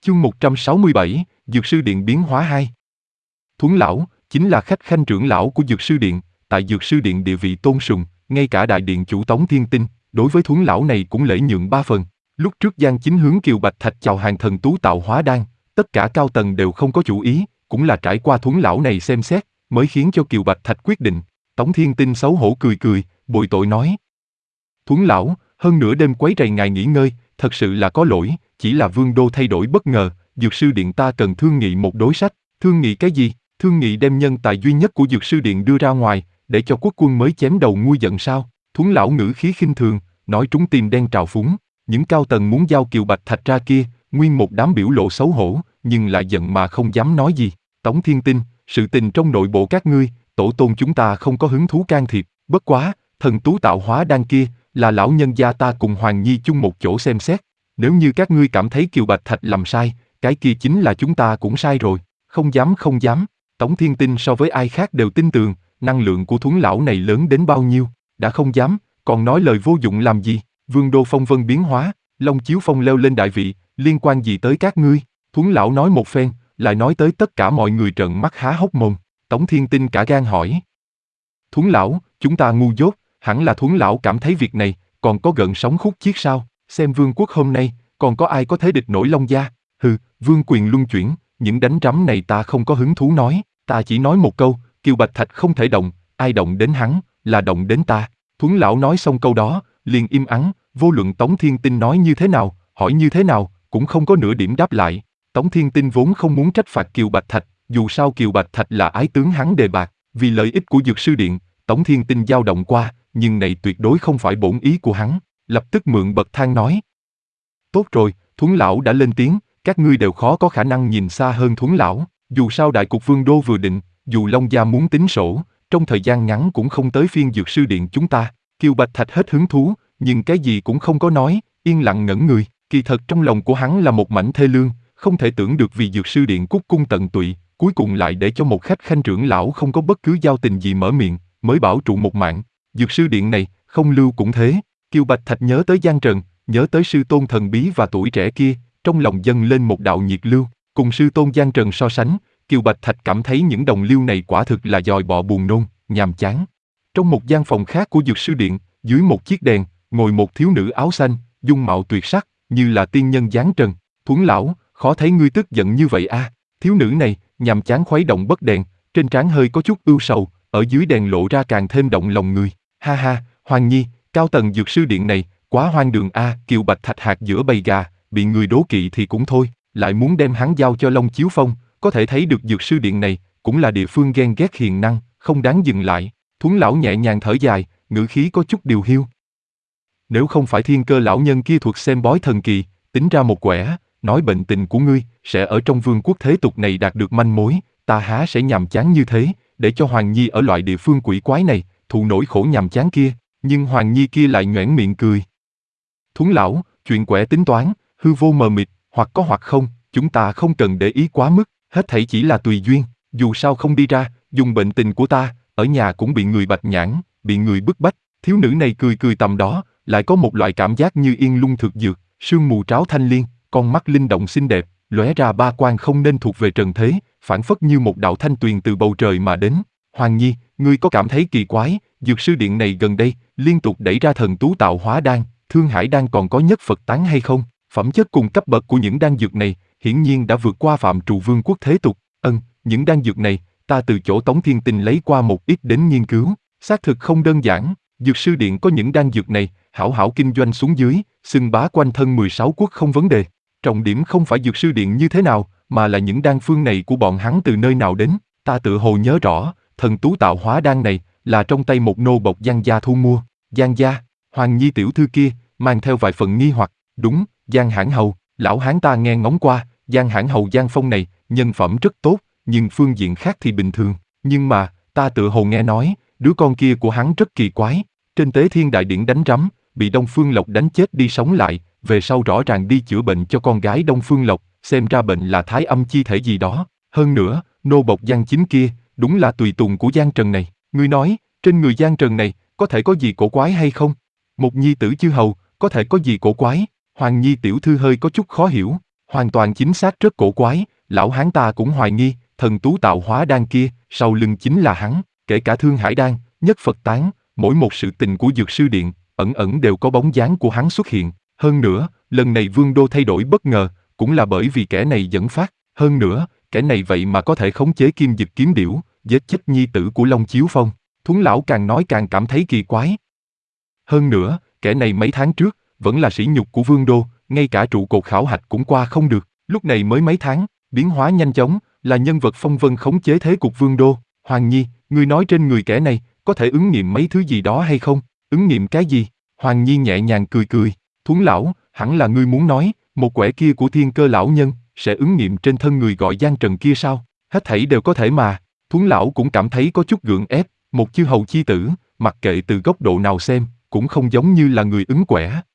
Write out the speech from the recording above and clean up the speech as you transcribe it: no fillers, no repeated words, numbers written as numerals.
Chương 167, Dược sư điện biến hóa 2. Thuấn lão, chính là khách khanh trưởng lão của Dược sư điện, tại Dược sư điện địa vị tôn sùng, ngay cả đại điện chủ Tống Thiên Tinh, đối với Thuấn lão này cũng lễ nhượng 3 phần. Lúc trước Giang Chính hướng Kiều Bạch Thạch chào hàng thần tú tạo hóa đan, tất cả cao tầng đều không có chủ ý, cũng là trải qua Thuấn lão này xem xét, mới khiến cho Kiều Bạch Thạch quyết định. Tống Thiên Tinh xấu hổ cười cười, bồi tội nói: Thuấn lão, hơn nửa đêm quấy rầy ngài nghỉ ngơi, thật sự là có lỗi, chỉ là vương đô thay đổi bất ngờ, Dược sư điện ta cần thương nghị một đối sách. Thương nghị cái gì? Thương nghị đem nhân tài duy nhất của Dược sư điện đưa ra ngoài, để cho quốc quân mới chém đầu nguôi giận sao? Thuấn lão ngữ khí khinh thường, nói trúng tim đen trào phúng. Những cao tầng muốn giao Kiều Bạch Thạch ra kia, nguyên một đám biểu lộ xấu hổ, nhưng lại giận mà không dám nói gì. Tống Thiên Tinh, sự tình trong nội bộ các ngươi, tổ tôn chúng ta không có hứng thú can thiệp, bất quá, thần tú tạo hóa đan kia, là lão nhân gia ta cùng Hoàng Nhi chung một chỗ xem xét. Nếu như các ngươi cảm thấy Kiều Bạch Thạch làm sai, cái kia chính là chúng ta cũng sai rồi. Không dám không dám. Tống Thiên Tinh so với ai khác đều tin tưởng, năng lượng của Thuấn lão này lớn đến bao nhiêu, đã không dám, còn nói lời vô dụng làm gì? Vương đô phong vân biến hóa, Long Chiếu Phong leo lên đại vị, liên quan gì tới các ngươi? Thuấn lão nói một phen, lại nói tới tất cả mọi người trợn mắt há hốc mồm. Tống Thiên Tinh cả gan hỏi: Thuấn lão, chúng ta ngu dốt, hẳn là Thuấn lão cảm thấy việc này còn có gợn sóng khúc chiết sao? Xem vương quốc hôm nay, còn có ai có thể địch nổi Long gia? Hừ, vương quyền luân chuyển, những đánh rắm này ta không có hứng thú nói, ta chỉ nói một câu, Kiều Bạch Thạch không thể động, ai động đến hắn, là động đến ta. Thuấn lão nói xong câu đó, liền im ắng, vô luận Tống Thiên Tinh nói như thế nào, hỏi như thế nào, cũng không có nửa điểm đáp lại. Tống Thiên Tinh vốn không muốn trách phạt Kiều Bạch Thạch, dù sao Kiều Bạch Thạch là ái tướng hắn đề bạt, vì lợi ích của Dược sư điện, Tống Thiên Tinh dao động qua, nhưng này tuyệt đối không phải bổn ý của hắn, lập tức mượn bậc thang nói: Tốt rồi, Thuấn lão đã lên tiếng, các ngươi đều khó có khả năng nhìn xa hơn Thuấn lão, dù sao đại cục vương đô vừa định, dù Long gia muốn tính sổ, trong thời gian ngắn cũng không tới phiên Dược sư điện chúng ta. Kiều Bạch Thạch hết hứng thú, nhưng cái gì cũng không có nói, yên lặng ngẩn người, kỳ thật trong lòng của hắn là một mảnh thê lương, không thể tưởng được vì Dược sư điện cúc cung tận tụy, cuối cùng lại để cho một khách khanh trưởng lão không có bất cứ giao tình gì mở miệng, mới bảo trụ một mạng. Dược sư điện này, không lưu cũng thế. Kiều Bạch Thạch nhớ tới Giang Trần, nhớ tới sư tôn thần bí và tuổi trẻ kia, trong lòng dâng lên một đạo nhiệt lưu. Cùng sư tôn Giang Trần so sánh, Kiều Bạch Thạch cảm thấy những đồng liêu này quả thực là dòi bọ buồn nôn, nhàm chán. Trong một gian phòng khác của Dược sư điện, dưới một chiếc đèn, ngồi một thiếu nữ áo xanh, dung mạo tuyệt sắc, như là tiên nhân dáng trần. Thuấn lão, khó thấy ngươi tức giận như vậy a. Thiếu nữ này, nhàm chán khuấy động bất đèn, trên trán hơi có chút ưu sầu, ở dưới đèn lộ ra càng thêm động lòng người. Ha ha, Hoàng Nhi, cao tầng Dược sư điện này, quá hoang đường a. Kiều Bạch Thạch hạt giữa bầy gà, bị người đố kỵ thì cũng thôi, lại muốn đem hắn giao cho Long Chiếu Phong, có thể thấy được Dược sư điện này, cũng là địa phương ghen ghét hiền năng, không đáng dừng lại. Thuấn lão nhẹ nhàng thở dài, ngữ khí có chút điều hiu. Nếu không phải thiên cơ lão nhân kia thuộc xem bói thần kỳ, tính ra một quẻ, nói bệnh tình của ngươi, sẽ ở trong vương quốc thế tục này đạt được manh mối, ta há sẽ nhàm chán như thế, để cho Hoàng Nhi ở loại địa phương quỷ quái này, thụ nỗi khổ nhàm chán kia, nhưng Hoàng Nhi kia lại nhoẻn miệng cười. Thuấn lão, chuyện quẻ tính toán, hư vô mờ mịt, hoặc có hoặc không, chúng ta không cần để ý quá mức, hết thảy chỉ là tùy duyên, dù sao không đi ra, dùng bệnh tình của ta, ở nhà cũng bị người bạch nhãn, bị người bức bách. Thiếu nữ này cười cười tầm đó, lại có một loại cảm giác như yên lung thực dược, sương mù tráo thanh liên, con mắt linh động xinh đẹp, lóe ra ba quang không nên thuộc về trần thế, phảng phất như một đạo thanh tuyền từ bầu trời mà đến. Hoàng Nhi, ngươi có cảm thấy kỳ quái, Dược sư điện này gần đây liên tục đẩy ra thần tú tạo hóa đan, Thương Hải đan còn có nhất Phật tán hay không? Phẩm chất cùng cấp bậc của những đan dược này hiển nhiên đã vượt qua phạm trù vương quốc thế tục. Những đan dược này ta từ chỗ Tống Thiên Tinh lấy qua một ít đến nghiên cứu, xác thực không đơn giản. Dược sư điện có những đan dược này, hảo hảo kinh doanh xuống dưới, xưng bá quanh thân 16 quốc không vấn đề. Trọng điểm không phải dược sư điện như thế nào, mà là những đan phương này của bọn hắn từ nơi nào đến. Ta tự hồ nhớ rõ, thần tú tạo hóa đan này là trong tay một nô bộc Giang gia thu mua. Giang gia? Hoàng Nhi tiểu thư kia mang theo vài phần nghi hoặc. Đúng, Giang hãn hầu, lão hán ta nghe ngóng qua, Giang hãn hầu Giang Phong này nhân phẩm rất tốt, nhưng phương diện khác thì bình thường. Nhưng mà ta tự hồ nghe nói, đứa con kia của hắn rất kỳ quái, trên Tế Thiên Đại Điển đánh rắm, bị Đông Phương Lộc đánh chết đi sống lại, về sau rõ ràng đi chữa bệnh cho con gái Đông Phương Lộc, xem ra bệnh là thái âm chi thể gì đó. Hơn nữa, nô bộc Giang Chính kia, đúng là tùy tùng của Giang Trần này. Ngươi nói, trên người Giang Trần này, có thể có gì cổ quái hay không? Một nhi tử chư hầu, có thể có gì cổ quái? Hoàng Nhi tiểu thư hơi có chút khó hiểu. Hoàn toàn chính xác, rất cổ quái, lão hán ta cũng hoài nghi, thần tú tạo hóa đan kia, sau lưng chính là hắn, kể cả Thương Hải đan, Nhất Phật tán, mỗi một sự tình của Dược Sư Điện, ẩn ẩn đều có bóng dáng của hắn xuất hiện. Hơn nữa, lần này Vương Đô thay đổi bất ngờ, cũng là bởi vì kẻ này dẫn phát. Hơn nữa, kẻ này vậy mà có thể khống chế Kim Dực kiếm điểu, giết chết nhi tử của Long Chiếu Phong. Thuấn lão càng nói càng cảm thấy kỳ quái. Hơn nữa, kẻ này mấy tháng trước, vẫn là sỉ nhục của Vương Đô, ngay cả trụ cột khảo hạch cũng qua không được. Lúc này mới mấy tháng, biến hóa nhanh chóng, là nhân vật phong vân khống chế thế cục Vương Đô. Hoàng Nhi, ngươi nói trên người kẻ này, có thể ứng nghiệm mấy thứ gì đó hay không? Ứng nghiệm cái gì? Hoàng Nhi nhẹ nhàng cười cười. Thuấn lão, hẳn là ngươi muốn nói, một quẻ kia của Thiên Cơ lão nhân, sẽ ứng nghiệm trên thân người gọi Giang Trần kia sao? Hết thảy đều có thể mà. Thuấn lão cũng cảm thấy có chút gượng ép, một chư hầu chi tử, mặc kệ từ góc độ nào xem, cũng không giống như là người ứng quẻ.